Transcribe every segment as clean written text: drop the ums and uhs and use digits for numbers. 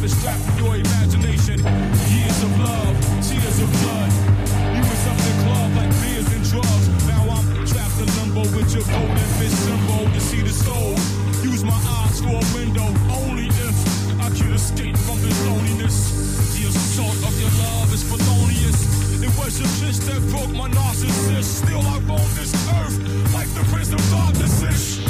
is trapped in your imagination. Years of love, tears of blood. You was up in the club like beers and drugs. Now I'm trapped in limbo with your golden fish symbol to see the soul. Use my eyes for a window, only if I can escape from this loneliness. The assault of your love is felonious. It was your kiss that broke my narcissist. Still I roam this earth like the Prince of Darkness is.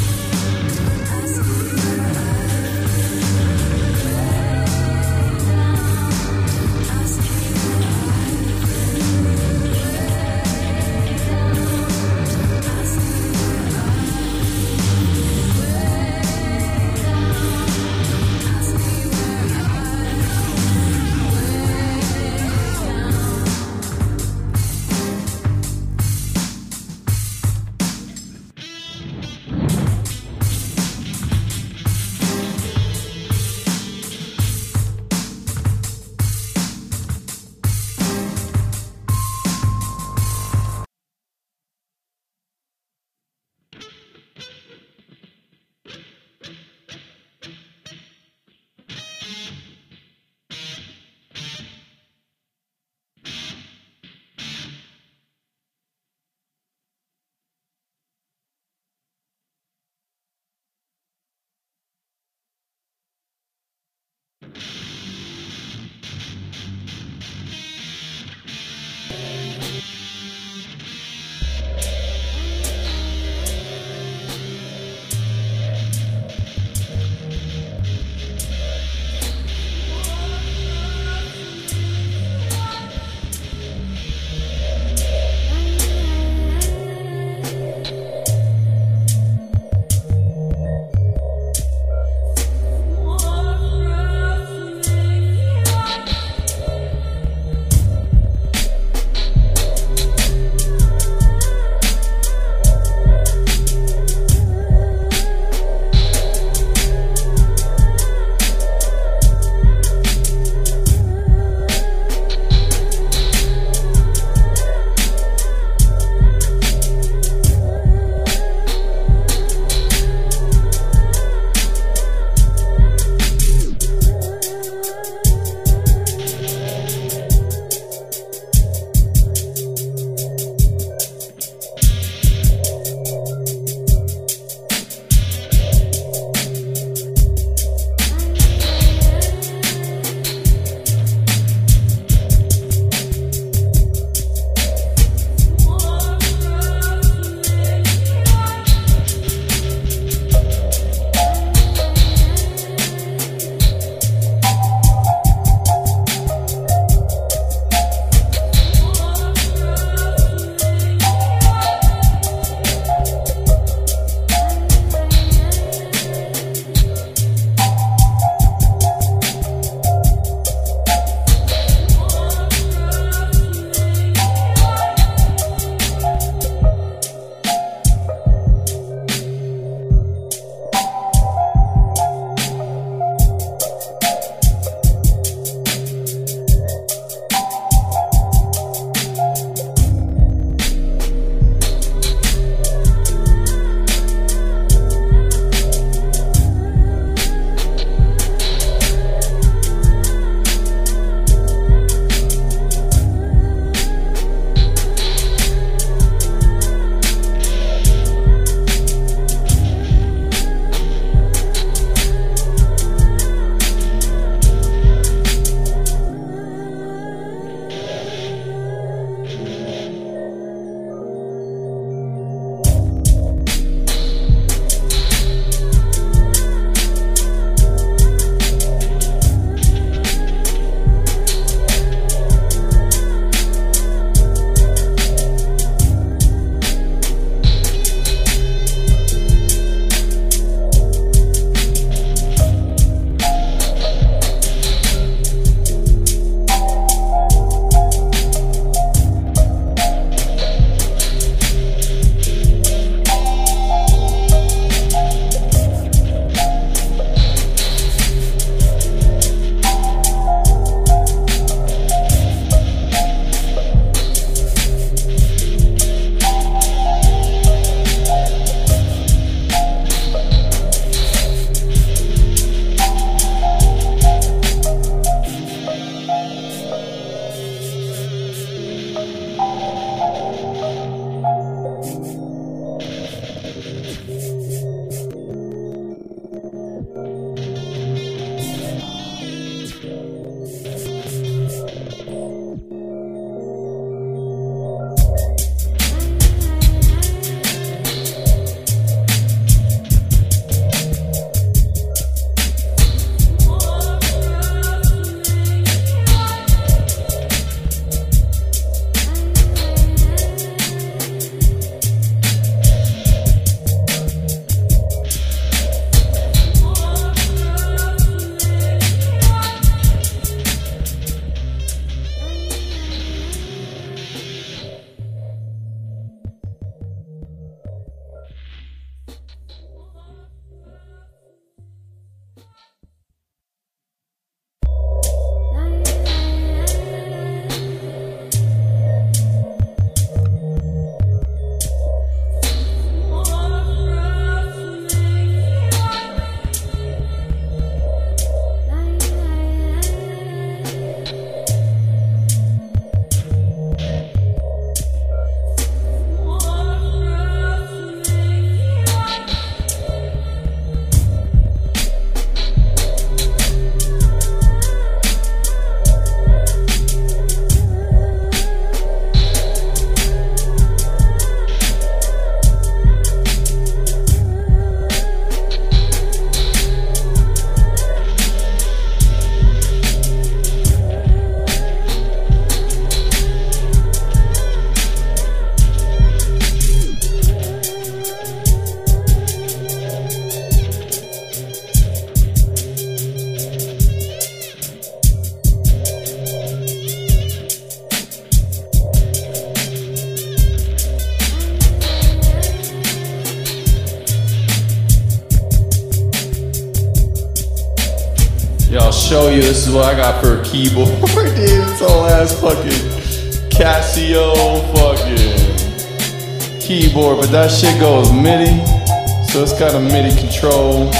Yeah, I'll show you. This is what I got for a keyboard, dude. This whole ass fucking Casio fucking keyboard, but that shit goes MIDI, so it's got a MIDI control.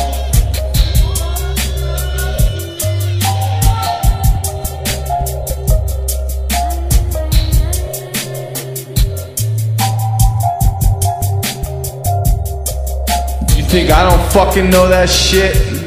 You think I don't fucking know that shit?